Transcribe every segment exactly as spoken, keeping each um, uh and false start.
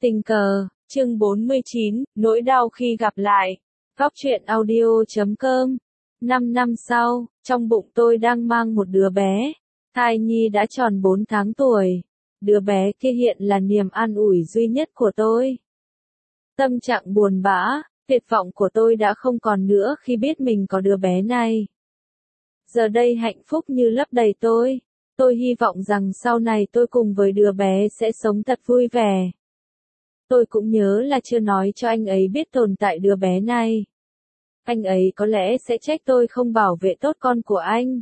Tình cờ, chương bốn mươi chín, nỗi đau khi gặp lại. Góc truyện audio chấm com. Năm năm sau, trong bụng tôi đang mang một đứa bé. Thai nhi đã tròn bốn tháng tuổi. Đứa bé kia hiện là niềm an ủi duy nhất của tôi. Tâm trạng buồn bã, tuyệt vọng của tôi đã không còn nữa khi biết mình có đứa bé này. Giờ đây hạnh phúc như lấp đầy tôi. Tôi hy vọng rằng sau này tôi cùng với đứa bé sẽ sống thật vui vẻ. Tôi cũng nhớ là chưa nói cho anh ấy biết tồn tại đứa bé này. Anh ấy có lẽ sẽ trách tôi không bảo vệ tốt con của anh.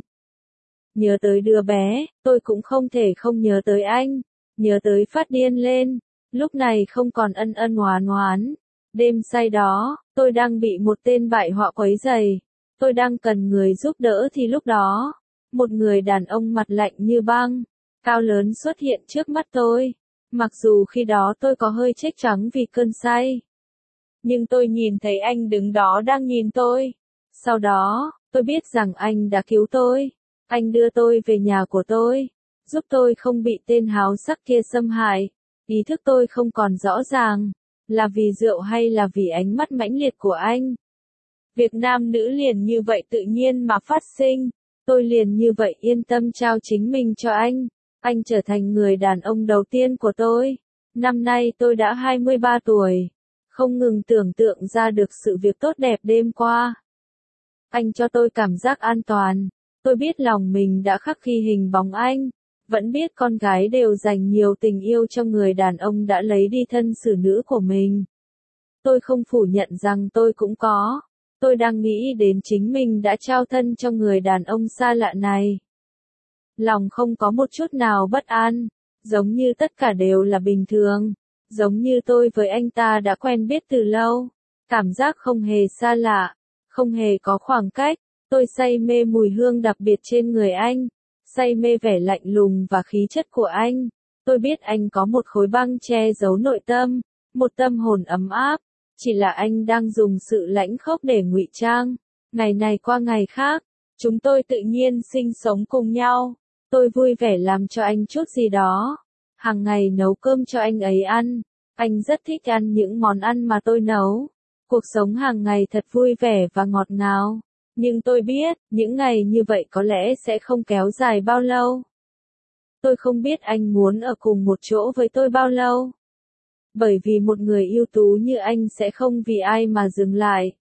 Nhớ tới đứa bé, tôi cũng không thể không nhớ tới anh. Nhớ tới phát điên lên. Lúc này không còn ân ân oán oán. Đêm say đó, tôi đang bị một tên bại hoại quấy rầy. Tôi đang cần người giúp đỡ thì lúc đó, một người đàn ông mặt lạnh như băng, cao lớn xuất hiện trước mắt tôi. Mặc dù khi đó tôi có hơi chết trắng vì cơn say. Nhưng tôi nhìn thấy anh đứng đó đang nhìn tôi. Sau đó, tôi biết rằng anh đã cứu tôi. Anh đưa tôi về nhà của tôi. Giúp tôi không bị tên háo sắc kia xâm hại. Ý thức tôi không còn rõ ràng. Là vì rượu hay là vì ánh mắt mãnh liệt của anh. Việc nam nữ liền như vậy tự nhiên mà phát sinh. Tôi liền như vậy yên tâm trao chính mình cho anh. Anh trở thành người đàn ông đầu tiên của tôi. Năm nay tôi đã hai mươi ba tuổi. Không ngừng tưởng tượng ra được sự việc tốt đẹp đêm qua. Anh cho tôi cảm giác an toàn. Tôi biết lòng mình đã khắc ghi hình bóng anh. Vẫn biết con gái đều dành nhiều tình yêu cho người đàn ông đã lấy đi thân xử nữ của mình. Tôi không phủ nhận rằng tôi cũng có. Tôi đang nghĩ đến chính mình đã trao thân cho người đàn ông xa lạ này. Lòng không có một chút nào bất an, giống như tất cả đều là bình thường, giống như tôi với anh ta đã quen biết từ lâu, cảm giác không hề xa lạ, không hề có khoảng cách, tôi say mê mùi hương đặc biệt trên người anh, say mê vẻ lạnh lùng và khí chất của anh, tôi biết anh có một khối băng che giấu nội tâm, một tâm hồn ấm áp, chỉ là anh đang dùng sự lãnh khốc để ngụy trang, ngày này qua ngày khác, chúng tôi tự nhiên sinh sống cùng nhau. Tôi vui vẻ làm cho anh chút gì đó. Hàng ngày nấu cơm cho anh ấy ăn. Anh rất thích ăn những món ăn mà tôi nấu. Cuộc sống hàng ngày thật vui vẻ và ngọt ngào. Nhưng tôi biết, những ngày như vậy có lẽ sẽ không kéo dài bao lâu. Tôi không biết anh muốn ở cùng một chỗ với tôi bao lâu. Bởi vì một người ưu tú như anh sẽ không vì ai mà dừng lại.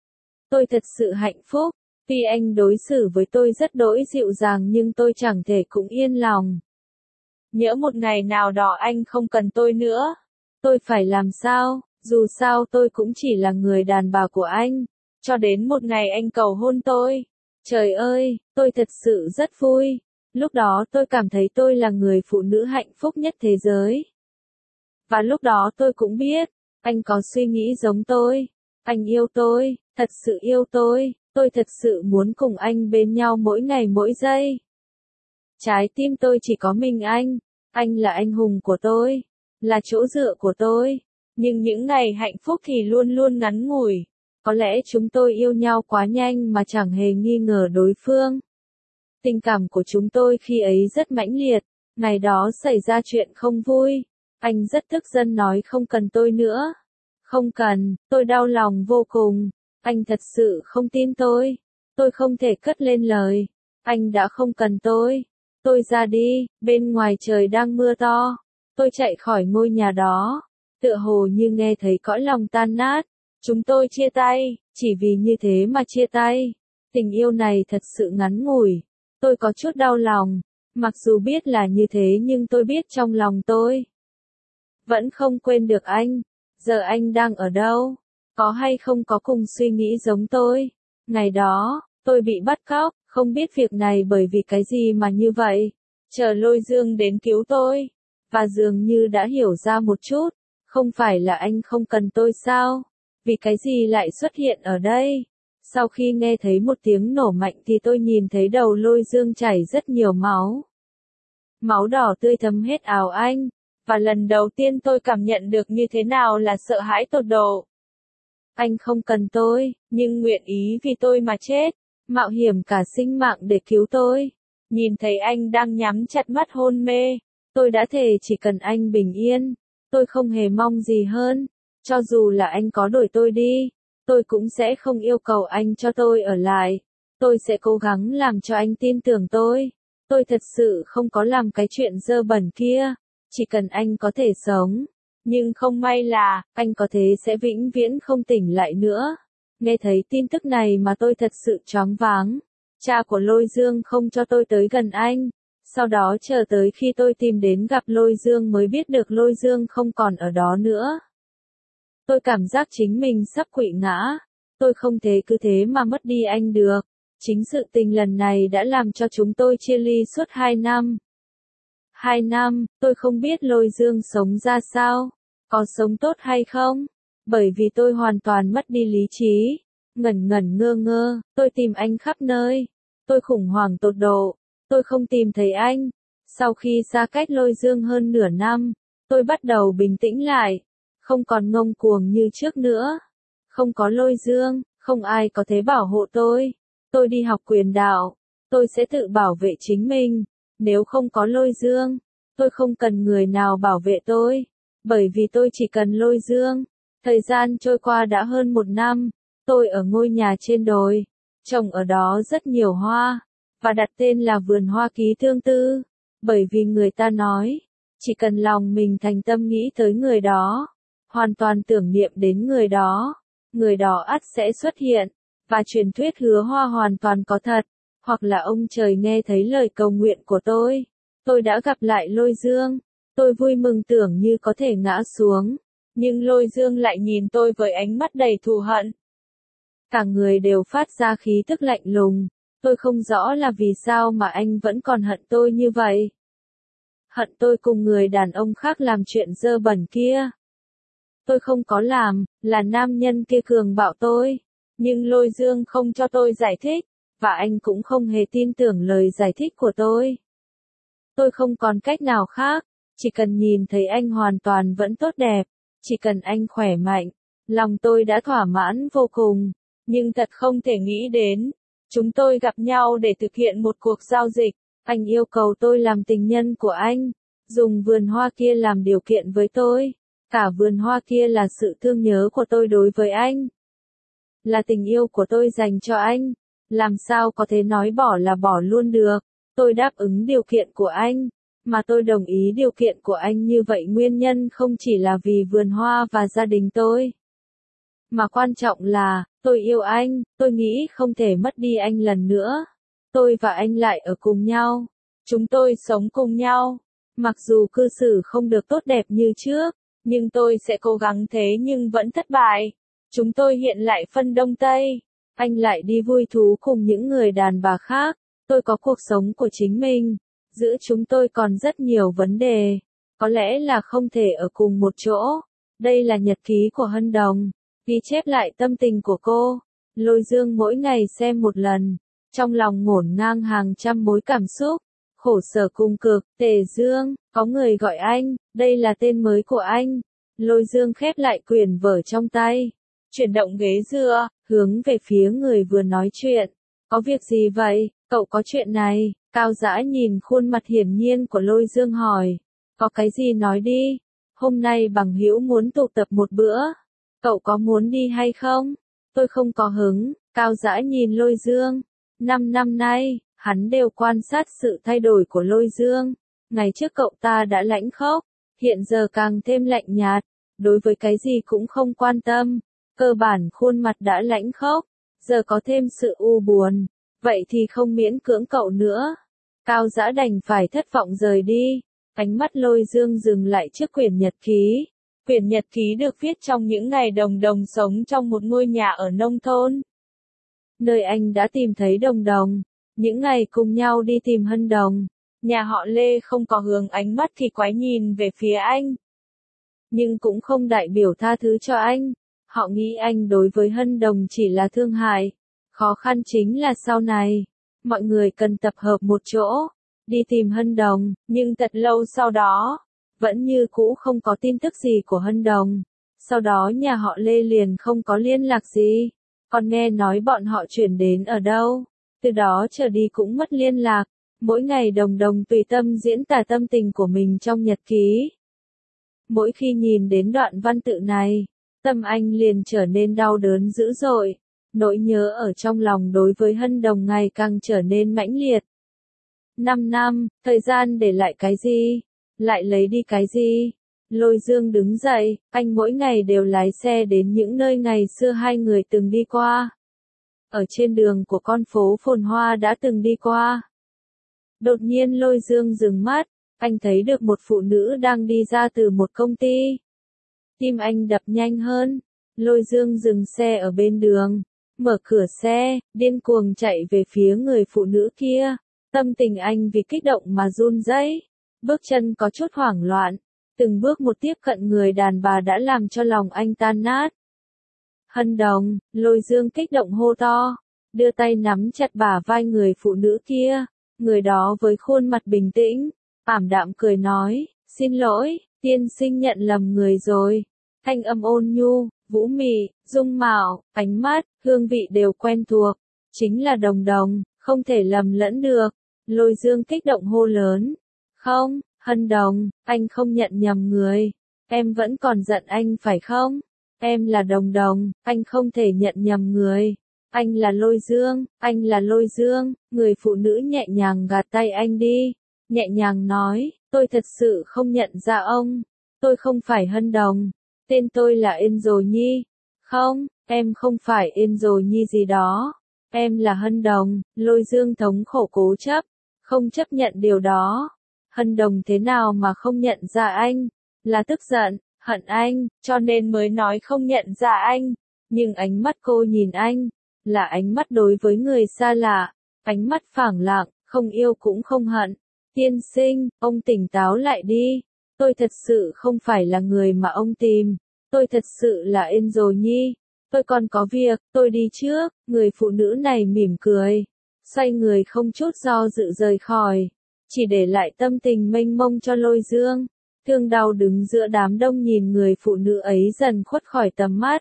Tôi thật sự hạnh phúc. Tuy anh đối xử với tôi rất đỗi dịu dàng nhưng tôi chẳng thể cũng yên lòng. Nhỡ một ngày nào đó anh không cần tôi nữa. Tôi phải làm sao, dù sao tôi cũng chỉ là người đàn bà của anh. Cho đến một ngày anh cầu hôn tôi. Trời ơi, tôi thật sự rất vui. Lúc đó tôi cảm thấy tôi là người phụ nữ hạnh phúc nhất thế giới. Và lúc đó tôi cũng biết, anh có suy nghĩ giống tôi. Anh yêu tôi, thật sự yêu tôi. Tôi thật sự muốn cùng anh bên nhau mỗi ngày mỗi giây. Trái tim tôi chỉ có mình anh. Anh là anh hùng của tôi. Là chỗ dựa của tôi. Nhưng những ngày hạnh phúc thì luôn luôn ngắn ngủi. Có lẽ chúng tôi yêu nhau quá nhanh mà chẳng hề nghi ngờ đối phương. Tình cảm của chúng tôi khi ấy rất mãnh liệt. Ngày đó xảy ra chuyện không vui. Anh rất tức giận nói không cần tôi nữa. Không cần, tôi đau lòng vô cùng. Anh thật sự không tin tôi. Tôi không thể cất lên lời. Anh đã không cần tôi. Tôi ra đi, bên ngoài trời đang mưa to. Tôi chạy khỏi ngôi nhà đó. Tựa hồ như nghe thấy cõi lòng tan nát. Chúng tôi chia tay, chỉ vì như thế mà chia tay. Tình yêu này thật sự ngắn ngủi. Tôi có chút đau lòng. Mặc dù biết là như thế nhưng tôi biết trong lòng tôi vẫn không quên được anh. Giờ anh đang ở đâu? Có hay không có cùng suy nghĩ giống tôi? Ngày đó, tôi bị bắt cóc, không biết việc này bởi vì cái gì mà như vậy. Chờ Lôi Dương đến cứu tôi. Và dường như đã hiểu ra một chút. Không phải là anh không cần tôi sao? Vì cái gì lại xuất hiện ở đây? Sau khi nghe thấy một tiếng nổ mạnh thì tôi nhìn thấy đầu Lôi Dương chảy rất nhiều máu. Máu đỏ tươi thấm hết áo anh. Và lần đầu tiên tôi cảm nhận được như thế nào là sợ hãi tột độ. Anh không cần tôi, nhưng nguyện ý vì tôi mà chết, mạo hiểm cả sinh mạng để cứu tôi. Nhìn thấy anh đang nhắm chặt mắt hôn mê, tôi đã thề chỉ cần anh bình yên, Tôi không hề mong gì hơn. Cho dù là anh có đuổi tôi đi, tôi cũng sẽ không yêu cầu anh cho tôi ở lại. Tôi sẽ cố gắng làm cho anh tin tưởng tôi. Tôi thật sự không có làm cái chuyện dơ bẩn kia. Chỉ cần anh có thể sống. Nhưng không may là, anh có thể sẽ vĩnh viễn không tỉnh lại nữa. Nghe thấy tin tức này mà tôi thật sự choáng váng. Cha của Lôi Dương không cho tôi tới gần anh. Sau đó chờ tới khi tôi tìm đến gặp Lôi Dương mới biết được Lôi Dương không còn ở đó nữa. Tôi cảm giác chính mình sắp quỵ ngã. Tôi không thể cứ thế mà mất đi anh được. Chính sự tình lần này đã làm cho chúng tôi chia ly suốt hai năm. Hai năm, tôi không biết Lôi Dương sống ra sao. Có sống tốt hay không? Bởi vì tôi hoàn toàn mất đi lý trí. Ngẩn ngẩn ngơ ngơ, tôi tìm anh khắp nơi. Tôi khủng hoảng tột độ. Tôi không tìm thấy anh. Sau khi xa cách Lôi Dương hơn nửa năm, tôi bắt đầu bình tĩnh lại. Không còn ngông cuồng như trước nữa. Không có Lôi Dương, không ai có thể bảo hộ tôi. Tôi đi học quyền đạo. Tôi sẽ tự bảo vệ chính mình. Nếu không có Lôi Dương, tôi không cần người nào bảo vệ tôi. Bởi vì tôi chỉ cần Lôi Dương. Thời gian trôi qua đã hơn một năm. Tôi ở ngôi nhà trên đồi. Trồng ở đó rất nhiều hoa. Và đặt tên là vườn hoa ký thương tư. Bởi vì người ta nói, chỉ cần lòng mình thành tâm nghĩ tới người đó, hoàn toàn tưởng niệm đến người đó, người đó ắt sẽ xuất hiện. Và truyền thuyết hứa hoa hoàn toàn có thật. Hoặc là ông trời nghe thấy lời cầu nguyện của tôi. Tôi đã gặp lại Lôi Dương. Tôi vui mừng tưởng như có thể ngã xuống. Nhưng Lôi Dương lại nhìn tôi với ánh mắt đầy thù hận. Cả người đều phát ra khí tức lạnh lùng. Tôi không rõ là vì sao mà anh vẫn còn hận tôi như vậy. Hận tôi cùng người đàn ông khác làm chuyện dơ bẩn kia. Tôi không có làm, là nam nhân kia cường bạo tôi. Nhưng Lôi Dương không cho tôi giải thích, và anh cũng không hề tin tưởng lời giải thích của tôi. Tôi không còn cách nào khác, chỉ cần nhìn thấy anh hoàn toàn vẫn tốt đẹp, chỉ cần anh khỏe mạnh, lòng tôi đã thỏa mãn vô cùng. Nhưng thật không thể nghĩ đến, chúng tôi gặp nhau để thực hiện một cuộc giao dịch. Anh yêu cầu tôi làm tình nhân của anh, dùng vườn hoa kia làm điều kiện với tôi. Cả vườn hoa kia là sự thương nhớ của tôi đối với anh. Là tình yêu của tôi dành cho anh. Làm sao có thể nói bỏ là bỏ luôn được. Tôi đáp ứng điều kiện của anh. Mà tôi đồng ý điều kiện của anh như vậy nguyên nhân không chỉ là vì vườn hoa và gia đình tôi. Mà quan trọng là, tôi yêu anh, tôi nghĩ không thể mất đi anh lần nữa. Tôi và anh lại ở cùng nhau. Chúng tôi sống cùng nhau. Mặc dù cư xử không được tốt đẹp như trước, nhưng tôi sẽ cố gắng thế nhưng vẫn thất bại. Chúng tôi hiện lại phân Đông Tây. Anh lại đi vui thú cùng những người đàn bà khác. Tôi có cuộc sống của chính mình. Giữa chúng tôi còn rất nhiều vấn đề. Có lẽ là không thể ở cùng một chỗ. Đây là nhật ký của Hân Đồng. Ghi chép lại tâm tình của cô. Lôi Dương mỗi ngày xem một lần. Trong lòng ngổn ngang hàng trăm mối cảm xúc. Khổ sở cùng cực. Tề Dương, có người gọi anh. Đây là tên mới của anh. Lôi Dương khép lại quyển vở trong tay. Chuyển động ghế dựa, hướng về phía người vừa nói chuyện. Có việc gì vậy? Cậu có chuyện này. Cao Dã nhìn khuôn mặt hiển nhiên của Lôi Dương hỏi. Có cái gì nói đi. Hôm nay bằng hữu muốn tụ tập một bữa. Cậu có muốn đi hay không? Tôi không có hứng. Cao Dã nhìn Lôi Dương. Năm năm nay, hắn đều quan sát sự thay đổi của Lôi Dương. Ngày trước cậu ta đã lãnh khốc, hiện giờ càng thêm lạnh nhạt. Đối với cái gì cũng không quan tâm. Cơ bản khuôn mặt đã lãnh khốc, giờ có thêm sự u buồn. Vậy thì không miễn cưỡng cậu nữa. Cao Dã đành phải thất vọng rời đi. Ánh mắt Lôi Dương dừng lại trước quyển nhật ký. Quyển nhật ký được viết trong những ngày Đồng Đồng sống trong một ngôi nhà ở nông thôn. Nơi anh đã tìm thấy Đồng Đồng. Những ngày cùng nhau đi tìm Hân Đồng. Nhà họ Lê không có hướng ánh mắt kỳ quái nhìn về phía anh. Nhưng cũng không đại biểu tha thứ cho anh. Họ nghĩ anh đối với Hân Đồng chỉ là thương hại. Khó khăn chính là sau này. Mọi người cần tập hợp một chỗ. Đi tìm Hân Đồng. Nhưng thật lâu sau đó. Vẫn như cũ không có tin tức gì của Hân Đồng. Sau đó nhà họ Lê liền không có liên lạc gì. Còn nghe nói bọn họ chuyển đến ở đâu. Từ đó trở đi cũng mất liên lạc. Mỗi ngày Đồng Đồng tùy tâm diễn tả tâm tình của mình trong nhật ký. Mỗi khi nhìn đến đoạn văn tự này, tâm anh liền trở nên đau đớn dữ dội. Nỗi nhớ ở trong lòng đối với Hân Đồng ngày càng trở nên mãnh liệt. Năm năm, thời gian để lại cái gì? Lại lấy đi cái gì? Lôi Dương đứng dậy, anh mỗi ngày đều lái xe đến những nơi ngày xưa hai người từng đi qua. Ở trên đường của con phố phồn hoa đã từng đi qua. Đột nhiên Lôi Dương dừng mắt, anh thấy được một phụ nữ đang đi ra từ một công ty. Tim anh đập nhanh hơn, Lôi Dương dừng xe ở bên đường, mở cửa xe, điên cuồng chạy về phía người phụ nữ kia. Tâm tình anh vì kích động mà run rẩy, bước chân có chút hoảng loạn, từng bước một tiếp cận người đàn bà đã làm cho lòng anh tan nát. Hân Đồng, Lôi Dương kích động hô to, đưa tay nắm chặt bả vai người phụ nữ kia, người đó với khuôn mặt bình tĩnh, ảm đạm cười nói, xin lỗi, tiên sinh nhận lầm người rồi. Thanh âm ôn nhu, vũ mị, dung mạo, ánh mắt, hương vị đều quen thuộc, chính là Đồng Đồng, không thể lầm lẫn được. Lôi Dương kích động hô lớn, không, Hân Đồng, anh không nhận nhầm người, em vẫn còn giận anh phải không? Em là Đồng Đồng, anh không thể nhận nhầm người. Anh là Lôi Dương, anh là Lôi Dương. Người phụ nữ nhẹ nhàng gạt tay anh đi, nhẹ nhàng nói, tôi thật sự không nhận ra ông, tôi không phải Hân Đồng, tên tôi là Angel Nhi. Không, em không phải Angel Nhi gì đó, em là Hân Đồng. Lôi Dương thống khổ cố chấp, không chấp nhận điều đó. Hân Đồng thế nào mà không nhận ra anh, là tức giận, hận anh, cho nên mới nói không nhận ra anh. Nhưng ánh mắt cô nhìn anh, là ánh mắt đối với người xa lạ, ánh mắt phảng lặng, không yêu cũng không hận. Tiên sinh, ông tỉnh táo lại đi, tôi thật sự không phải là người mà ông tìm, tôi thật sự là Angel Nhi, tôi còn có việc, tôi đi trước. Người phụ nữ này mỉm cười, xoay người không chút do dự rời khỏi, chỉ để lại tâm tình mênh mông cho Lôi Dương. Thương đau đứng giữa đám đông nhìn người phụ nữ ấy dần khuất khỏi tầm mắt.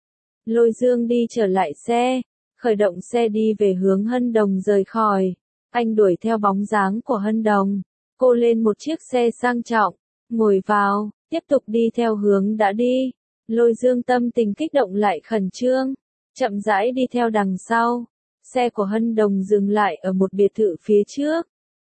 Lôi Dương đi trở lại xe, khởi động xe đi về hướng Hân Đồng rời khỏi. Anh đuổi theo bóng dáng của Hân Đồng, cô lên một chiếc xe sang trọng, ngồi vào, tiếp tục đi theo hướng đã đi. Lôi Dương tâm tình kích động lại khẩn trương, chậm rãi đi theo đằng sau. Xe của Hân Đồng dừng lại ở một biệt thự phía trước.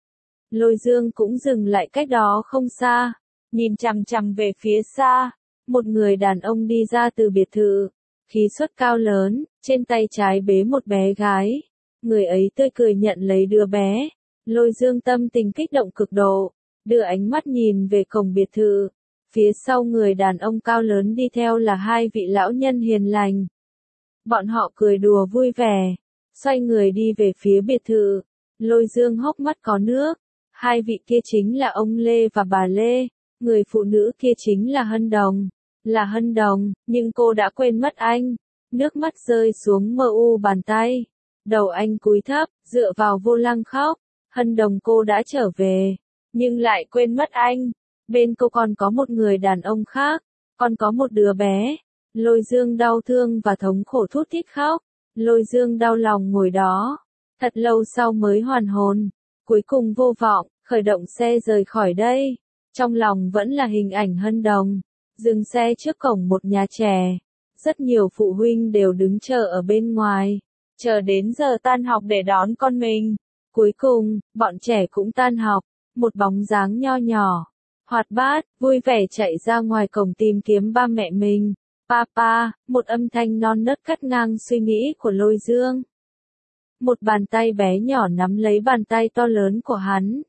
Lôi Dương cũng dừng lại cách đó không xa, nhìn chằm chằm về phía xa. Một người đàn ông đi ra từ biệt thự, khí suất cao lớn, trên tay trái bế một bé gái. Người ấy tươi cười nhận lấy đứa bé. Lôi Dương tâm tình kích động cực độ, đưa ánh mắt nhìn về cổng biệt thự. Phía sau người đàn ông cao lớn đi theo là hai vị lão nhân hiền lành. Bọn họ cười đùa vui vẻ, xoay người đi về phía biệt thự. Lôi Dương hốc mắt có nước. Hai vị kia chính là ông Lê và bà Lê. Người phụ nữ kia chính là Hân Đồng. Là Hân Đồng, nhưng cô đã quên mất anh. Nước mắt rơi xuống mờ u bàn tay. Đầu anh cúi thấp, dựa vào vô lăng khóc. Hân Đồng, cô đã trở về, nhưng lại quên mất anh. Bên cô còn có một người đàn ông khác, còn có một đứa bé. Lôi Dương đau thương và thống khổ thút thít khóc. Lôi Dương đau lòng ngồi đó, thật lâu sau mới hoàn hồn. Cuối cùng vô vọng, khởi động xe rời khỏi đây. Trong lòng vẫn là hình ảnh Hân Đồng. Dừng xe trước cổng một nhà trẻ. Rất nhiều phụ huynh đều đứng chờ ở bên ngoài, chờ đến giờ tan học để đón con mình. Cuối cùng, bọn trẻ cũng tan học. Một bóng dáng nho nhỏ, hoạt bát, vui vẻ chạy ra ngoài cổng tìm kiếm ba mẹ mình. Papa, một âm thanh non nớt cắt ngang suy nghĩ của Lôi Dương. Một bàn tay bé nhỏ nắm lấy bàn tay to lớn của hắn.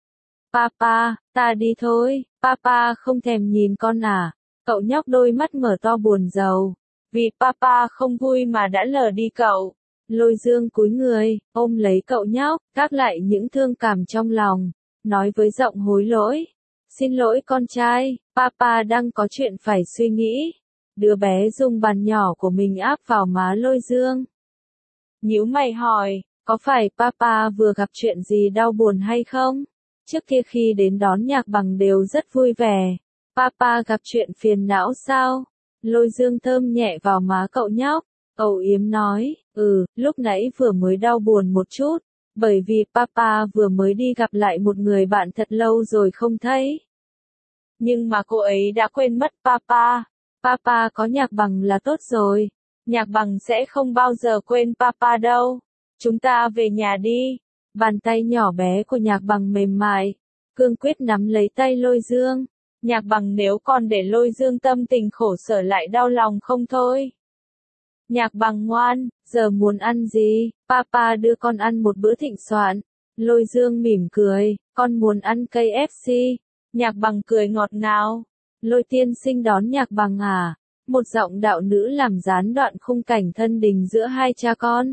Papa, ta đi thôi. Papa không thèm nhìn con à? Cậu nhóc đôi mắt mở to buồn rầu. Vì Papa không vui mà đã lờ đi cậu. Lôi Dương cúi người, ôm lấy cậu nhóc, gác lại những thương cảm trong lòng, nói với giọng hối lỗi. Xin lỗi con trai, Papa đang có chuyện phải suy nghĩ. Đứa bé dùng bàn nhỏ của mình áp vào má Lôi Dương. Nhíu mày hỏi, có phải Papa vừa gặp chuyện gì đau buồn hay không? Trước kia khi đến đón Nhạc Bằng đều rất vui vẻ. Papa gặp chuyện phiền não sao? Lôi Dương thơm nhẹ vào má cậu nhóc, âu yếm nói, ừ, lúc nãy vừa mới đau buồn một chút, bởi vì Papa vừa mới đi gặp lại một người bạn thật lâu rồi không thấy. Nhưng mà cô ấy đã quên mất Papa. Papa có Nhạc Bằng là tốt rồi. Nhạc Bằng sẽ không bao giờ quên Papa đâu. Chúng ta về nhà đi. Bàn tay nhỏ bé của Nhạc Bằng mềm mại, cương quyết nắm lấy tay Lôi Dương. Nhạc Bằng nếu còn để Lôi Dương tâm tình khổ sở lại đau lòng không thôi. Nhạc Bằng ngoan, giờ muốn ăn gì? Papa đưa con ăn một bữa thịnh soạn. Lôi Dương mỉm cười, con muốn ăn cây ép xê. Nhạc Bằng cười ngọt ngào. Lôi tiên sinh đón Nhạc Bằng à? Một giọng đạo nữ làm gián đoạn khung cảnh thân tình giữa hai cha con.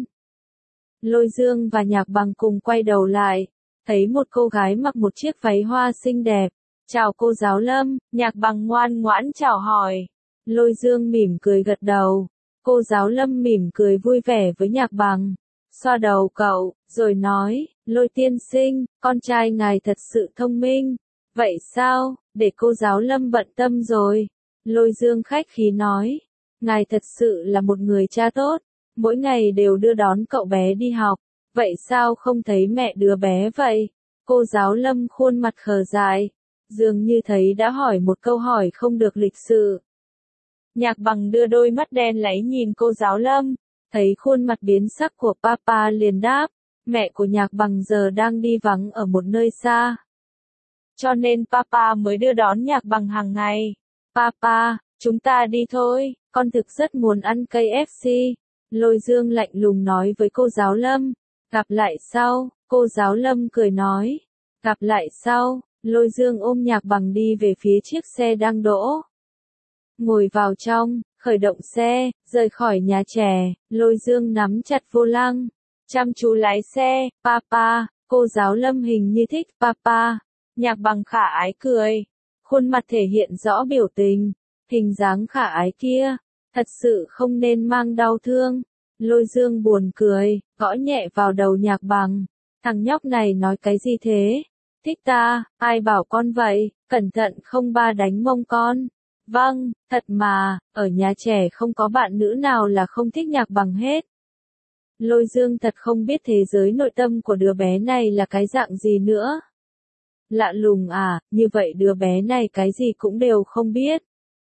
Lôi Dương và Nhạc Bằng cùng quay đầu lại, thấy một cô gái mặc một chiếc váy hoa xinh đẹp. Chào cô giáo Lâm, Nhạc Bằng ngoan ngoãn chào hỏi. Lôi Dương mỉm cười gật đầu. Cô giáo Lâm mỉm cười vui vẻ với Nhạc Bằng, xoa đầu cậu, rồi nói, Lôi tiên sinh, con trai ngài thật sự thông minh. Vậy sao, để cô giáo Lâm bận tâm rồi. Lôi Dương khách khí nói, ngài thật sự là một người cha tốt, mỗi ngày đều đưa đón cậu bé đi học. Vậy sao không thấy mẹ đứa bé vậy? Cô giáo Lâm khuôn mặt khờ dại, dường như thấy đã hỏi một câu hỏi không được lịch sự. Nhạc Bằng đưa đôi mắt đen láy nhìn cô giáo Lâm, thấy khuôn mặt biến sắc của Papa liền đáp, mẹ của Nhạc Bằng giờ đang đi vắng ở một nơi xa. Cho nên Papa mới đưa đón Nhạc Bằng hàng ngày. Papa, chúng ta đi thôi, con thực rất muốn ăn cây ép xê. Lôi Dương lạnh lùng nói với cô giáo Lâm. Gặp lại sau, cô giáo Lâm cười nói. Gặp lại sau, Lôi Dương ôm Nhạc Bằng đi về phía chiếc xe đang đỗ. Ngồi vào trong, khởi động xe, rời khỏi nhà trẻ, Lôi Dương nắm chặt vô lăng, chăm chú lái xe. Papa, cô giáo Lâm hình như thích Papa. Nhạc Bằng khả ái cười, khuôn mặt thể hiện rõ biểu tình, hình dáng khả ái kia, thật sự không nên mang đau thương. Lôi Dương buồn cười, gõ nhẹ vào đầu Nhạc Bằng, thằng nhóc này nói cái gì thế? Thích ta, ai bảo con vậy, cẩn thận không ba đánh mông con. Vâng, thật mà, ở nhà trẻ không có bạn nữ nào là không thích Nhạc Bằng hết. Lôi Dương thật không biết thế giới nội tâm của đứa bé này là cái dạng gì nữa. Lạ lùng à, như vậy đứa bé này cái gì cũng đều không biết.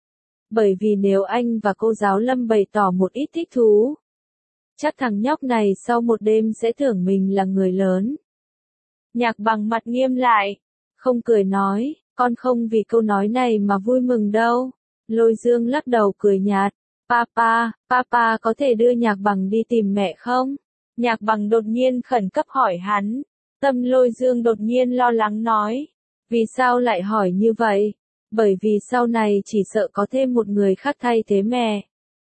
Bởi vì nếu anh và cô giáo Lâm bày tỏ một ít thích thú, chắc thằng nhóc này sau một đêm sẽ tưởng mình là người lớn. Nhạc Bằng mặt nghiêm lại, không cười nói, con không vì câu nói này mà vui mừng đâu. Lôi Dương lắc đầu cười nhạt, Papa, Papa có thể đưa Nhạc Bằng đi tìm mẹ không? Nhạc Bằng đột nhiên khẩn cấp hỏi hắn. Tâm Lôi Dương đột nhiên lo lắng nói, vì sao lại hỏi như vậy? Bởi vì sau này chỉ sợ có thêm một người khác thay thế mẹ.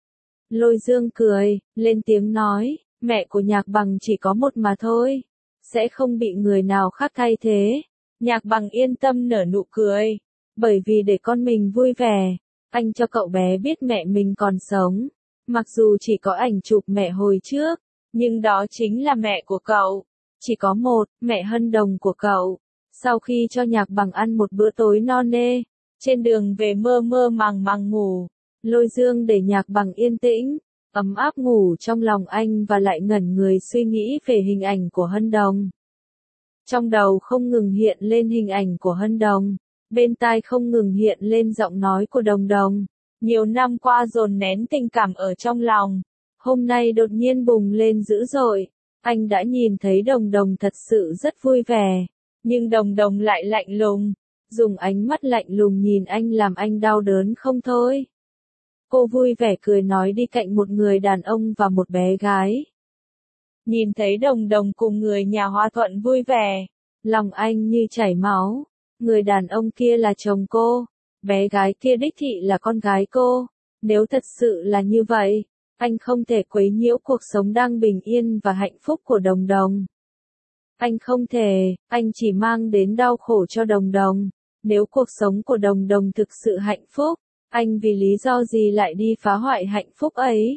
Lôi Dương cười, lên tiếng nói, mẹ của Nhạc Bằng chỉ có một mà thôi, sẽ không bị người nào khác thay thế. Nhạc Bằng yên tâm nở nụ cười, bởi vì để con mình vui vẻ, anh cho cậu bé biết mẹ mình còn sống. Mặc dù chỉ có ảnh chụp mẹ hồi trước, nhưng đó chính là mẹ của cậu. Chỉ có một, mẹ Hân Đồng của cậu. Sau khi cho Nhạc Bằng ăn một bữa tối no nê, trên đường về mơ mơ màng màng ngủ, Lôi Dương để Nhạc Bằng yên tĩnh, ấm áp ngủ trong lòng anh và lại ngẩn người suy nghĩ về hình ảnh của Hân Đồng. Trong đầu không ngừng hiện lên hình ảnh của Hân Đồng, bên tai không ngừng hiện lên giọng nói của Đồng Đồng. Nhiều năm qua dồn nén tình cảm ở trong lòng, hôm nay đột nhiên bùng lên dữ dội. Anh đã nhìn thấy Đồng Đồng thật sự rất vui vẻ, nhưng Đồng Đồng lại lạnh lùng, dùng ánh mắt lạnh lùng nhìn anh làm anh đau đớn không thôi. Cô vui vẻ cười nói đi cạnh một người đàn ông và một bé gái. Nhìn thấy Đồng Đồng cùng người nhà Hoa Thuận vui vẻ, lòng anh như chảy máu. Người đàn ông kia là chồng cô, bé gái kia đích thị là con gái cô. Nếu thật sự là như vậy, anh không thể quấy nhiễu cuộc sống đang bình yên và hạnh phúc của Đồng Đồng. Anh không thể, anh chỉ mang đến đau khổ cho Đồng Đồng. Nếu cuộc sống của Đồng Đồng thực sự hạnh phúc, anh vì lý do gì lại đi phá hoại hạnh phúc ấy?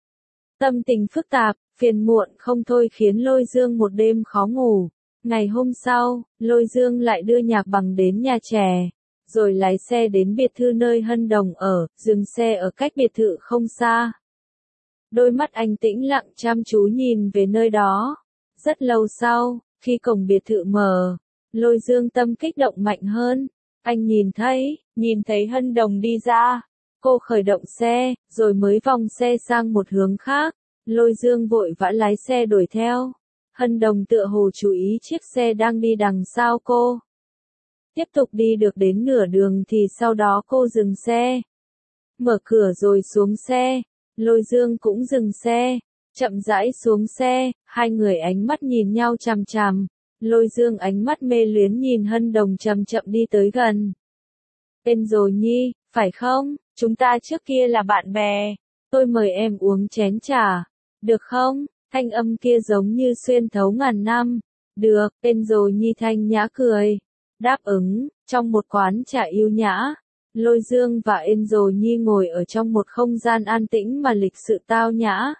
Tâm tình phức tạp, phiền muộn không thôi khiến Lôi Dương một đêm khó ngủ. Ngày hôm sau, Lôi Dương lại đưa Nhạc Bằng đến nhà trẻ, rồi lái xe đến biệt thự nơi Hân Đồng ở, dừng xe ở cách biệt thự không xa. Đôi mắt anh tĩnh lặng chăm chú nhìn về nơi đó. Rất lâu sau, khi cổng biệt thự mở, Lôi Dương tâm kích động mạnh hơn. Anh nhìn thấy, Nhìn thấy Hân Đồng đi ra, cô khởi động xe, rồi mới vòng xe sang một hướng khác. Lôi Dương vội vã lái xe đuổi theo. Hân Đồng tựa hồ chú ý chiếc xe đang đi đằng sau cô. Tiếp tục đi được đến nửa đường thì sau đó cô dừng xe. Mở cửa rồi xuống xe. Lôi Dương cũng dừng xe. Chậm rãi xuống xe, hai người ánh mắt nhìn nhau chằm chằm. Lôi Dương ánh mắt mê luyến nhìn Hân Đồng chậm chậm đi tới gần. Tên rồi Nhi, phải không? Chúng ta trước kia là bạn bè. Tôi mời em uống chén trà. Được không? Thanh âm kia giống như xuyên thấu ngàn năm. Được, tên rồi Nhi thanh nhã cười. Đáp ứng, trong một quán trà yêu nhã. Lôi Dương và Enzo Nhi ngồi ở trong một không gian an tĩnh mà lịch sự tao nhã.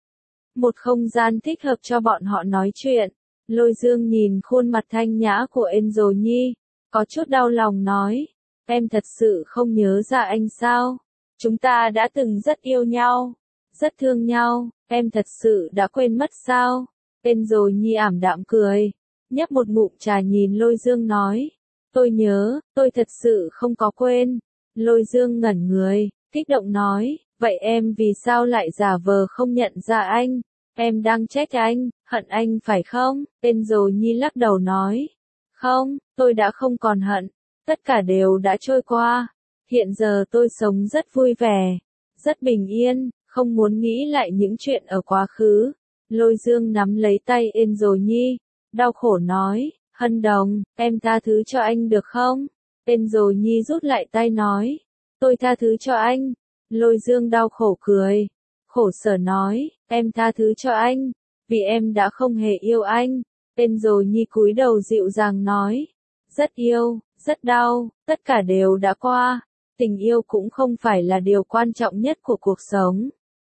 Một không gian thích hợp cho bọn họ nói chuyện. Lôi Dương nhìn khuôn mặt thanh nhã của Enzo Nhi, có chút đau lòng nói. Em thật sự không nhớ ra anh sao? Chúng ta đã từng rất yêu nhau, rất thương nhau, em thật sự đã quên mất sao? Enzo Nhi ảm đạm cười, nhấp một ngụm trà nhìn Lôi Dương nói. Tôi nhớ, tôi thật sự không có quên. Lôi Dương ngẩn người, kích động nói, vậy em vì sao lại giả vờ không nhận ra anh? Em đang trách anh, hận anh phải không? Enzo Nhi lắc đầu nói. Không, tôi đã không còn hận. Tất cả đều đã trôi qua. Hiện giờ tôi sống rất vui vẻ, rất bình yên, không muốn nghĩ lại những chuyện ở quá khứ. Lôi Dương nắm lấy tay Enzo Nhi, đau khổ nói, Hân Đồng, em tha thứ cho anh được không? Enzo Nhi rút lại tay nói, tôi tha thứ cho anh. Lôi Dương đau khổ cười, khổ sở nói, em tha thứ cho anh, vì em đã không hề yêu anh. Enzo Nhi cúi đầu dịu dàng nói, rất yêu, rất đau, tất cả đều đã qua. Tình yêu cũng không phải là điều quan trọng nhất của cuộc sống.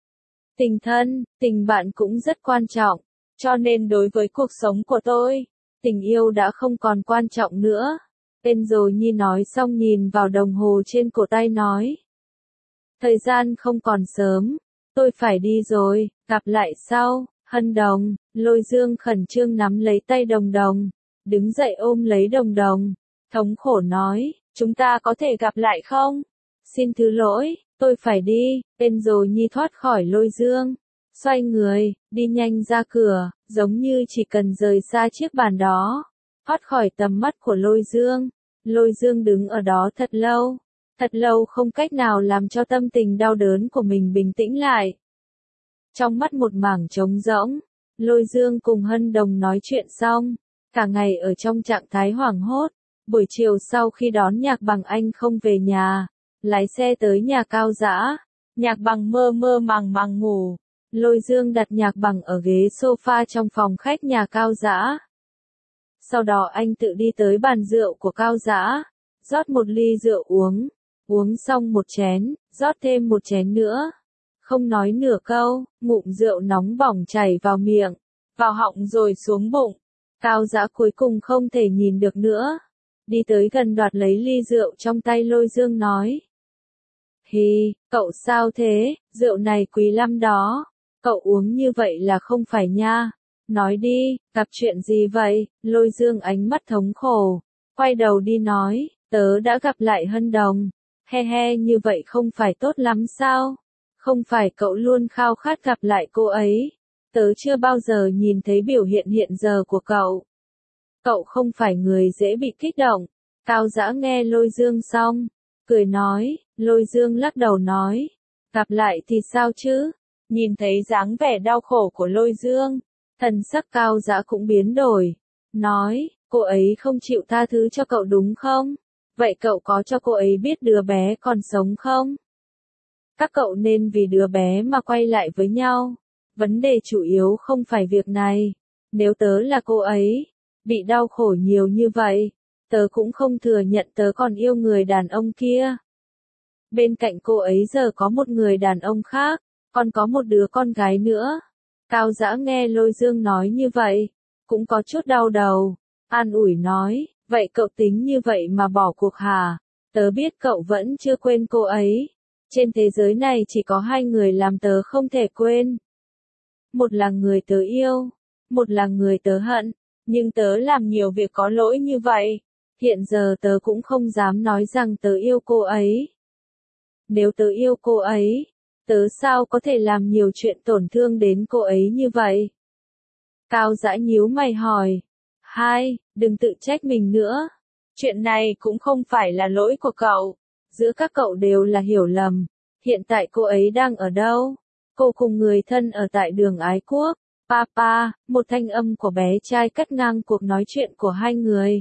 Tình thân, tình bạn cũng rất quan trọng, cho nên đối với cuộc sống của tôi, tình yêu đã không còn quan trọng nữa. Enzo Nhi nói xong nhìn vào đồng hồ trên cổ tay nói. Thời gian không còn sớm, tôi phải đi rồi, gặp lại sau. Hân Đồng. Lôi Dương khẩn trương nắm lấy tay Đồng Đồng, đứng dậy ôm lấy Đồng Đồng, thống khổ nói, chúng ta có thể gặp lại không? Xin thứ lỗi, tôi phải đi. Enzo Nhi thoát khỏi Lôi Dương, xoay người, đi nhanh ra cửa, giống như chỉ cần rời xa chiếc bàn đó, thoát khỏi tầm mắt của Lôi Dương. Lôi Dương đứng ở đó thật lâu, thật lâu không cách nào làm cho tâm tình đau đớn của mình bình tĩnh lại. Trong mắt một mảng trống rỗng, Lôi Dương cùng Hân Đồng nói chuyện xong, cả ngày ở trong trạng thái hoảng hốt. Buổi chiều sau khi đón Nhạc Bằng anh không về nhà, lái xe tới nhà Cao Dã. Nhạc Bằng mơ mơ màng màng ngủ. Lôi Dương đặt Nhạc Bằng ở ghế sofa trong phòng khách nhà Cao Dã. Sau đó anh tự đi tới bàn rượu của Cao Dã, rót một ly rượu uống, uống xong một chén, rót thêm một chén nữa. Không nói nửa câu, ngụm rượu nóng bỏng chảy vào miệng, vào họng rồi xuống bụng. Cao Dã cuối cùng không thể nhìn được nữa, đi tới gần đoạt lấy ly rượu trong tay Lôi Dương nói. Hì, cậu sao thế, rượu này quý lắm đó, cậu uống như vậy là không phải nha. Nói đi, gặp chuyện gì vậy? Lôi Dương ánh mắt thống khổ, quay đầu đi nói, tớ đã gặp lại Hân Đồng. He he, như vậy không phải tốt lắm sao? Không phải cậu luôn khao khát gặp lại cô ấy. Tớ chưa bao giờ nhìn thấy biểu hiện hiện giờ của cậu. Cậu không phải người dễ bị kích động. Cao Dã nghe Lôi Dương xong, cười nói. Lôi Dương lắc đầu nói, gặp lại thì sao chứ? Nhìn thấy dáng vẻ đau khổ của Lôi Dương, thần sắc Cao Dã cũng biến đổi, nói, cô ấy không chịu tha thứ cho cậu đúng không? Vậy cậu có cho cô ấy biết đứa bé còn sống không? Các cậu nên vì đứa bé mà quay lại với nhau. Vấn đề chủ yếu không phải việc này. Nếu tớ là cô ấy, bị đau khổ nhiều như vậy, tớ cũng không thừa nhận tớ còn yêu người đàn ông kia. Bên cạnh cô ấy giờ có một người đàn ông khác, còn có một đứa con gái nữa. Cao Dã nghe Lôi Dương nói như vậy, cũng có chút đau đầu, an ủi nói, vậy cậu tính như vậy mà bỏ cuộc hả? Tớ biết cậu vẫn chưa quên cô ấy. Trên thế giới này chỉ có hai người làm tớ không thể quên. Một là người tớ yêu, một là người tớ hận, nhưng tớ làm nhiều việc có lỗi như vậy. Hiện giờ tớ cũng không dám nói rằng tớ yêu cô ấy. Nếu tớ yêu cô ấy, tớ sao có thể làm nhiều chuyện tổn thương đến cô ấy như vậy? Cao Dã nhíu mày hỏi. Hai, đừng tự trách mình nữa. Chuyện này cũng không phải là lỗi của cậu. Giữa các cậu đều là hiểu lầm. Hiện tại cô ấy đang ở đâu? Cô cùng người thân ở tại đường Ái Quốc. Papa, một thanh âm của bé trai cắt ngang cuộc nói chuyện của hai người.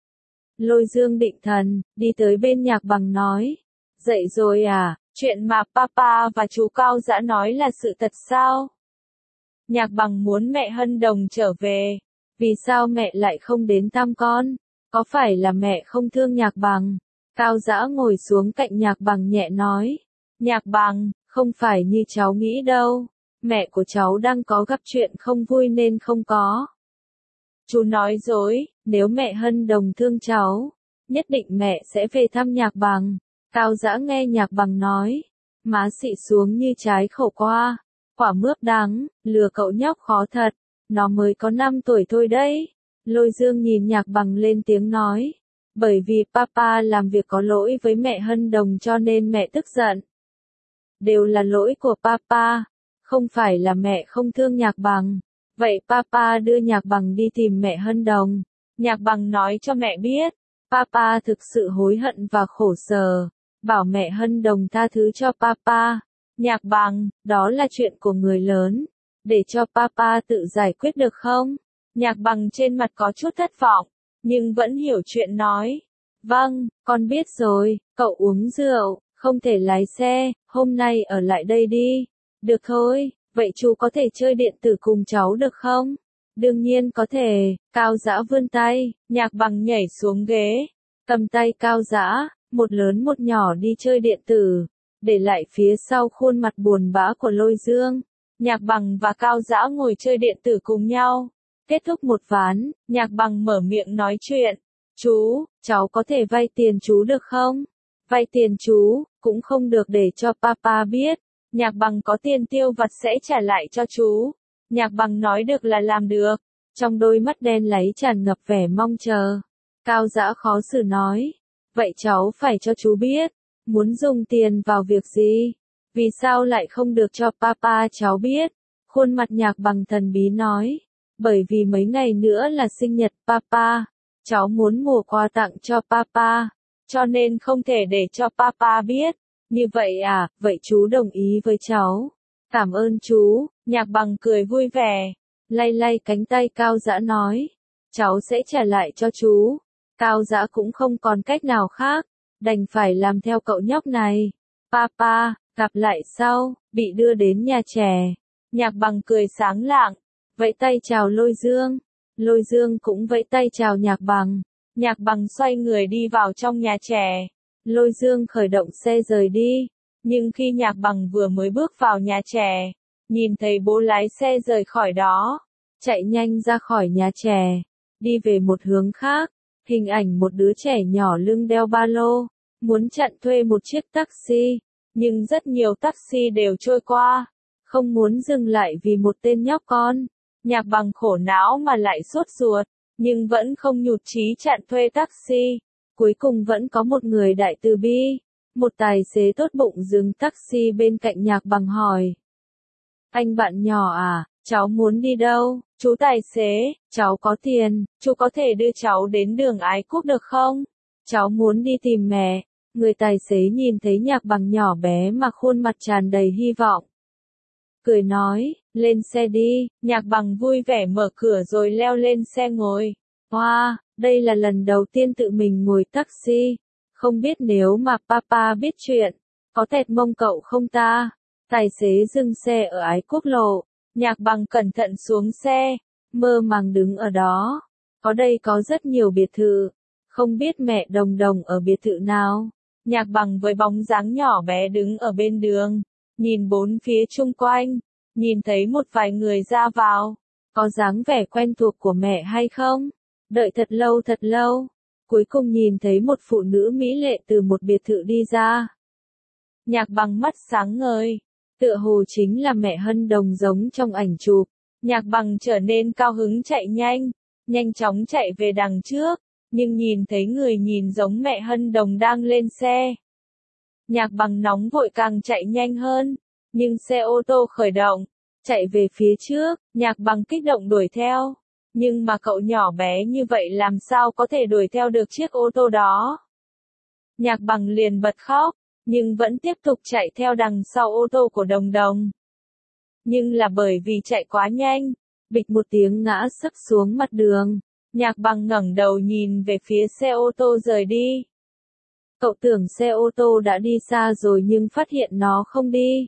Lôi Dương định thần, đi tới bên Nhạc Bằng nói. Dậy rồi à, chuyện mà Papa và chú Cao Dã nói là sự thật sao? Nhạc Bằng muốn mẹ Hân Đồng trở về. Vì sao mẹ lại không đến thăm con? Có phải là mẹ không thương Nhạc Bằng? Cao Dã ngồi xuống cạnh Nhạc Bằng nhẹ nói. Nhạc Bằng, không phải như cháu nghĩ đâu. Mẹ của cháu đang có gặp chuyện không vui nên không có. Chú nói dối, nếu mẹ Hân Đồng thương cháu, nhất định mẹ sẽ về thăm Nhạc Bằng. Cao Dã nghe Nhạc Bằng nói, má xị xuống như trái khổ qua. Quả mướp đắng, lừa cậu nhóc khó thật, nó mới có năm tuổi thôi đấy. Lôi Dương nhìn Nhạc Bằng lên tiếng nói, bởi vì Papa làm việc có lỗi với mẹ Hân Đồng cho nên mẹ tức giận. Đều là lỗi của Papa, không phải là mẹ không thương Nhạc Bằng. Vậy Papa đưa Nhạc Bằng đi tìm mẹ Hân Đồng. Nhạc Bằng nói cho mẹ biết, Papa thực sự hối hận và khổ sở, bảo mẹ Hân Đồng tha thứ cho Papa. Nhạc Bằng, đó là chuyện của người lớn, để cho Papa tự giải quyết được không? Nhạc Bằng trên mặt có chút thất vọng, nhưng vẫn hiểu chuyện nói. Vâng, con biết rồi, cậu uống rượu, không thể lái xe, hôm nay ở lại đây đi. Được thôi, vậy chú có thể chơi điện tử cùng cháu được không? Đương nhiên có thể. Cao Dã vươn tay, Nhạc Bằng nhảy xuống ghế, cầm tay Cao Dã, một lớn một nhỏ đi chơi điện tử, để lại phía sau khuôn mặt buồn bã của Lôi Dương. Nhạc Bằng và Cao Dã ngồi chơi điện tử cùng nhau. Kết thúc một ván, Nhạc Bằng mở miệng nói chuyện. Chú, cháu có thể vay tiền chú được không? Vay tiền chú, cũng không được để cho Papa biết. Nhạc Bằng có tiền tiêu vặt sẽ trả lại cho chú. Nhạc Bằng nói được là làm được. Trong đôi mắt đen láy tràn ngập vẻ mong chờ. Cao Dã khó xử nói. Vậy cháu phải cho chú biết. Muốn dùng tiền vào việc gì? Vì sao lại không được cho Papa cháu biết? Khuôn mặt Nhạc Bằng thần bí nói. Bởi vì mấy ngày nữa là sinh nhật Papa. Cháu muốn mua quà tặng cho Papa. Cho nên không thể để cho Papa biết. Như vậy à, vậy chú đồng ý với cháu. Cảm ơn chú. Nhạc Bằng cười vui vẻ. Lay lay cánh tay Cao Dã nói. Cháu sẽ trả lại cho chú. Cao Dã cũng không còn cách nào khác. Đành phải làm theo cậu nhóc này. Papa, gặp lại sau, bị đưa đến nhà trẻ. Nhạc Bằng cười sáng lạng. Vẫy tay chào Lôi Dương. Lôi Dương cũng vẫy tay chào Nhạc Bằng. Nhạc Bằng xoay người đi vào trong nhà trẻ. Lôi Dương khởi động xe rời đi. Nhưng khi Nhạc Bằng vừa mới bước vào nhà trẻ, nhìn thấy bố lái xe rời khỏi đó, chạy nhanh ra khỏi nhà trẻ, đi về một hướng khác. Hình ảnh một đứa trẻ nhỏ lưng đeo ba lô, muốn chặn thuê một chiếc taxi, nhưng rất nhiều taxi đều trôi qua, không muốn dừng lại vì một tên nhóc con. Nhạc Bằng khổ não mà lại sốt ruột, nhưng vẫn không nhụt chí chặn thuê taxi. Cuối cùng vẫn có một người đại từ bi, một tài xế tốt bụng dừng taxi bên cạnh Nhạc Bằng hỏi. Anh bạn nhỏ à, cháu muốn đi đâu? Chú tài xế, cháu có tiền, chú có thể đưa cháu đến đường Ái Quốc được không? Cháu muốn đi tìm mẹ. Người tài xế nhìn thấy Nhạc Bằng nhỏ bé mà khuôn mặt tràn đầy hy vọng. Cười nói, lên xe đi. Nhạc Bằng vui vẻ mở cửa rồi leo lên xe ngồi. Wow, đây là lần đầu tiên tự mình ngồi taxi. Không biết nếu mà Papa biết chuyện, có tẹt mông cậu không ta? Tài xế dừng xe ở Ái Quốc lộ. Nhạc Bằng cẩn thận xuống xe, mơ màng đứng ở đó. Có đây có rất nhiều biệt thự. Không biết mẹ Đồng Đồng ở biệt thự nào? Nhạc Bằng với bóng dáng nhỏ bé đứng ở bên đường, nhìn bốn phía chung quanh, nhìn thấy một vài người ra vào. Có dáng vẻ quen thuộc của mẹ hay không? Đợi thật lâu thật lâu, cuối cùng nhìn thấy một phụ nữ mỹ lệ từ một biệt thự đi ra. Nhạc Bằng mắt sáng ngời, tựa hồ chính là mẹ Hân Đồng giống trong ảnh chụp. Nhạc Bằng trở nên cao hứng chạy nhanh, nhanh chóng chạy về đằng trước, nhưng nhìn thấy người nhìn giống mẹ Hân Đồng đang lên xe. Nhạc Bằng nóng vội càng chạy nhanh hơn, nhưng xe ô tô khởi động, chạy về phía trước, Nhạc Bằng kích động đuổi theo. Nhưng mà cậu nhỏ bé như vậy làm sao có thể đuổi theo được chiếc ô tô đó. Nhạc Bằng liền bật khóc, nhưng vẫn tiếp tục chạy theo đằng sau ô tô của Đồng Đồng. Nhưng là bởi vì chạy quá nhanh, bịch một tiếng ngã sấp xuống mặt đường. Nhạc Bằng ngẩng đầu nhìn về phía xe ô tô rời đi. Cậu tưởng xe ô tô đã đi xa rồi nhưng phát hiện nó không đi.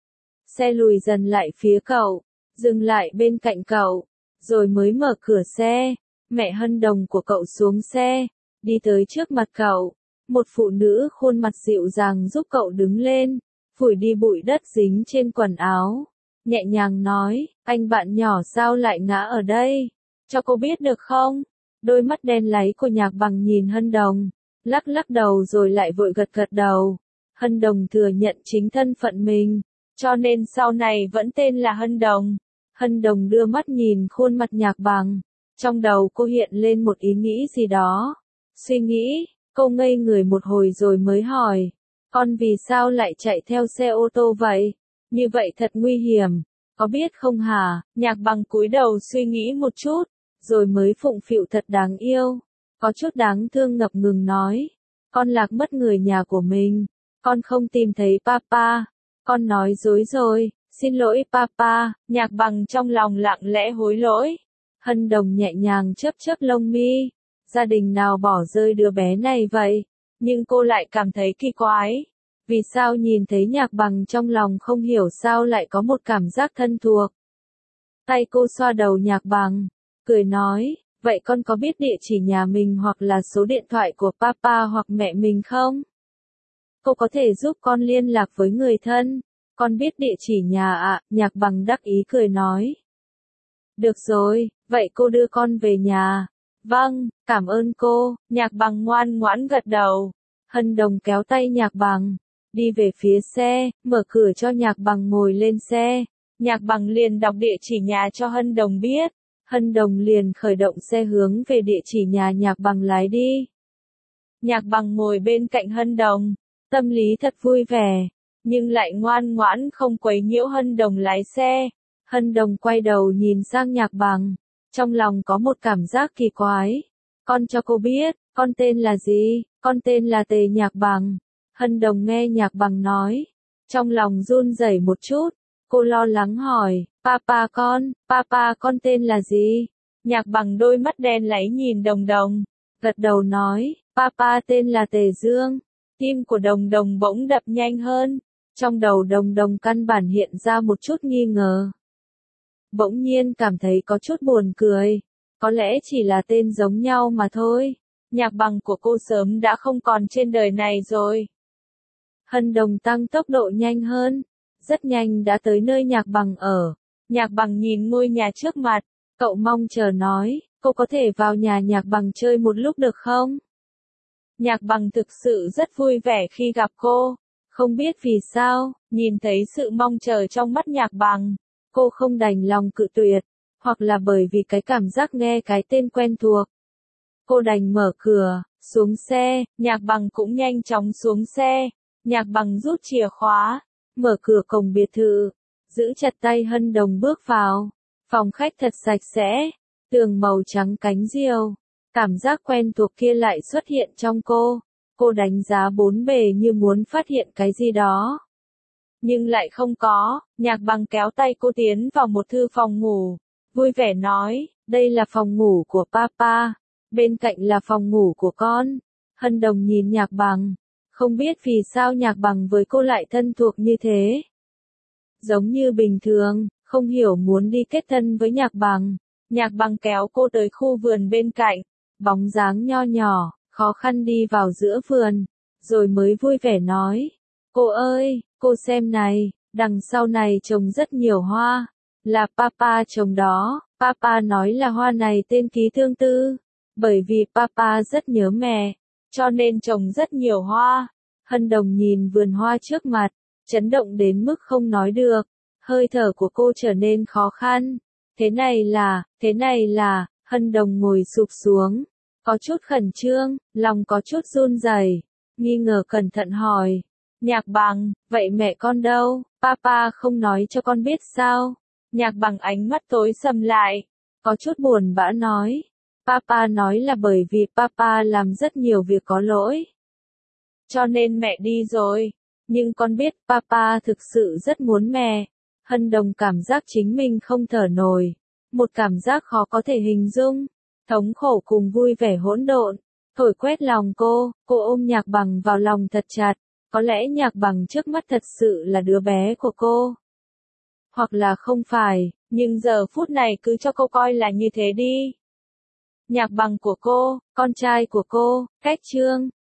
Xe lùi dần lại phía cậu, dừng lại bên cạnh cậu, rồi mới mở cửa xe. Mẹ Hân Đồng của cậu xuống xe, đi tới trước mặt cậu. Một phụ nữ khuôn mặt dịu dàng giúp cậu đứng lên, phủi đi bụi đất dính trên quần áo. Nhẹ nhàng nói, anh bạn nhỏ sao lại ngã ở đây? Cho cô biết được không? Đôi mắt đen láy của Nhạc Bằng nhìn Hân Đồng, lắc lắc đầu rồi lại vội gật gật đầu. Hân Đồng thừa nhận chính thân phận mình, cho nên sau này vẫn tên là Hân Đồng. Hân Đồng đưa mắt nhìn khuôn mặt Nhạc Bằng, trong đầu cô hiện lên một ý nghĩ gì đó. Suy nghĩ, cô ngây người một hồi rồi mới hỏi, con vì sao lại chạy theo xe ô tô vậy? Như vậy thật nguy hiểm, có biết không hả? Nhạc Bằng cúi đầu suy nghĩ một chút, rồi mới phụng phịu thật đáng yêu, có chút đáng thương ngập ngừng nói, con lạc mất người nhà của mình, con không tìm thấy papa, con nói dối rồi, xin lỗi papa. Nhạc Bằng trong lòng lặng lẽ hối lỗi. Hân Đồng nhẹ nhàng chớp chớp lông mi, gia đình nào bỏ rơi đứa bé này vậy? Nhưng cô lại cảm thấy kỳ quái. Vì sao nhìn thấy Nhạc Bằng trong lòng không hiểu sao lại có một cảm giác thân thuộc. Tay cô xoa đầu Nhạc Bằng, cười nói, vậy con có biết địa chỉ nhà mình hoặc là số điện thoại của papa hoặc mẹ mình không? Cô có thể giúp con liên lạc với người thân. Con biết địa chỉ nhà ạ, à? Nhạc Bằng đắc ý cười nói. Được rồi, vậy cô đưa con về nhà. Vâng, cảm ơn cô. Nhạc Bằng ngoan ngoãn gật đầu. Hân Đồng kéo tay Nhạc Bằng, đi về phía xe, mở cửa cho Nhạc Bằng ngồi lên xe. Nhạc Bằng liền đọc địa chỉ nhà cho Hân Đồng biết. Hân Đồng liền khởi động xe hướng về địa chỉ nhà Nhạc Bằng lái đi. Nhạc Bằng ngồi bên cạnh Hân Đồng, tâm lý thật vui vẻ, nhưng lại ngoan ngoãn không quấy nhiễu Hân Đồng lái xe. Hân Đồng quay đầu nhìn sang Nhạc Bằng, trong lòng có một cảm giác kỳ quái. Con cho cô biết, con tên là gì? Con tên là Tề Nhạc Bằng. Hân Đồng nghe Nhạc Bằng nói, trong lòng run rẩy một chút, cô lo lắng hỏi, papa con, papa con tên là gì? Nhạc Bằng đôi mắt đen láy nhìn Đồng Đồng, gật đầu nói, papa tên là Tề Dương. Tim của Đồng Đồng bỗng đập nhanh hơn, trong đầu Đồng Đồng căn bản hiện ra một chút nghi ngờ. Bỗng nhiên cảm thấy có chút buồn cười, có lẽ chỉ là tên giống nhau mà thôi. Nhạc Bằng của cô sớm đã không còn trên đời này rồi. Hân Đồng tăng tốc độ nhanh hơn, rất nhanh đã tới nơi Nhạc Bằng ở. Nhạc Bằng nhìn ngôi nhà trước mặt, cậu mong chờ nói, cô có thể vào nhà Nhạc Bằng chơi một lúc được không? Nhạc Bằng thực sự rất vui vẻ khi gặp cô, không biết vì sao, nhìn thấy sự mong chờ trong mắt Nhạc Bằng, cô không đành lòng cự tuyệt, hoặc là bởi vì cái cảm giác nghe cái tên quen thuộc. Cô đành mở cửa, xuống xe, Nhạc Bằng cũng nhanh chóng xuống xe. Nhạc Bằng rút chìa khóa, mở cửa cổng biệt thự, giữ chặt tay Hân Đồng bước vào. Phòng khách thật sạch sẽ, tường màu trắng cánh diều. Cảm giác quen thuộc kia lại xuất hiện trong cô. Cô đánh giá bốn bề như muốn phát hiện cái gì đó. Nhưng lại không có. Nhạc Bằng kéo tay cô tiến vào một thư phòng ngủ, vui vẻ nói, đây là phòng ngủ của papa, bên cạnh là phòng ngủ của con. Hân Đồng nhìn Nhạc Bằng, không biết vì sao Nhạc Bằng với cô lại thân thuộc như thế. Giống như bình thường, không hiểu muốn đi kết thân với Nhạc Bằng. Nhạc Bằng kéo cô tới khu vườn bên cạnh, bóng dáng nho nhỏ, khó khăn đi vào giữa vườn, rồi mới vui vẻ nói, cô ơi, cô xem này, đằng sau này trồng rất nhiều hoa, là papa trồng đó. Papa nói là hoa này tên ký thương tư, bởi vì papa rất nhớ mẹ, cho nên trồng rất nhiều hoa. Hân Đồng nhìn vườn hoa trước mặt, chấn động đến mức không nói được, hơi thở của cô trở nên khó khăn. Thế này là, thế này là, Hân Đồng ngồi sụp xuống, Có chút khẩn trương, lòng có chút run rẩy, nghi ngờ cẩn thận hỏi. Nhạc Bằng, vậy mẹ con đâu, papa không nói cho con biết sao? Nhạc Bằng ánh mắt tối sầm lại, có chút buồn bã nói. Papa nói là bởi vì papa làm rất nhiều việc có lỗi. Cho nên mẹ đi rồi. Nhưng con biết papa thực sự rất muốn mẹ. Hân Đồng cảm giác chính mình không thở nổi. Một cảm giác khó có thể hình dung. Thống khổ cùng vui vẻ hỗn độn. Thổi quét lòng cô, cô ôm Nhạc Bằng vào lòng thật chặt. Có lẽ Nhạc Bằng trước mắt thật sự là đứa bé của cô. Hoặc là không phải, nhưng giờ phút này cứ cho cô coi là như thế đi. Nhạc Bằng của cô, con trai của cô, Cách Trương.